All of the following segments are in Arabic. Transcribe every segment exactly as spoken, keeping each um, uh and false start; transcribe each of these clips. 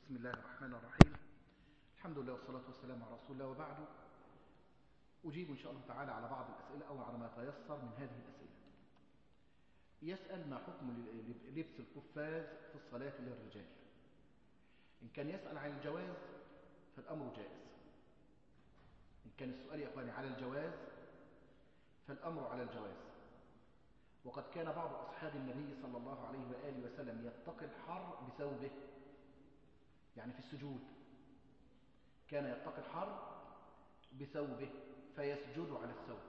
بسم الله الرحمن الرحيم. الحمد لله والصلاة والسلام على رسول الله، وبعد أجيب إن شاء الله تعالى على بعض الأسئلة أو على ما تيسر من هذه الأسئلة. يسأل: ما حكم لبس القفاز في الصلاة للرجال؟ إن كان يسأل عن الجواز فالأمر جائز. إن كان السؤال يا أخواني على الجواز فالأمر على الجواز. وقد كان بعض أصحاب النبي صلى الله عليه وآله وسلم يتقي الحر بثوبه، يعني في السجود كان يتقي الحر بثوبه فيسجد على الثوب.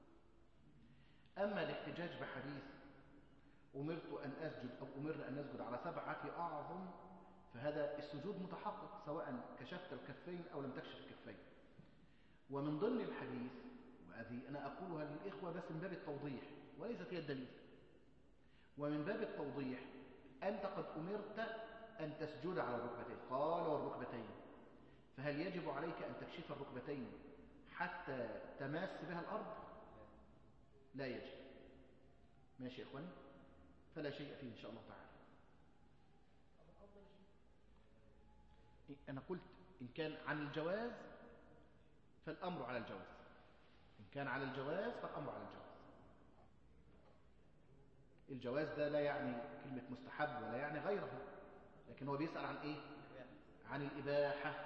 أما الاحتجاج بحديث أمرت أن أسجد أو أمرنا أن نسجد على سبعة أعظم، فهذا السجود متحقق سواء كشفت الكفين أو لم تكشف الكفين. ومن ضمن الحديث، وهذه أنا أقولها للإخوة بس من باب التوضيح وليست هي الدليل، ومن باب التوضيح: أنت قد أمرت أن تسجد على الركبتين، قال والركبتين، فهل يجب عليك أن تكشف الركبتين حتى تماس بها الأرض؟ لا يجب. ماشي يا إخواني، فلا شيء فيه إن شاء الله تعالى. أنا قلت إن كان عن الجواز فالأمر على الجواز. إن كان على الجواز فالأمر على الجواز. الجواز ده لا يعني كلمة مستحب ولا يعني غيره، لكن هو بيسأل عن إيه؟ عن الإباحة.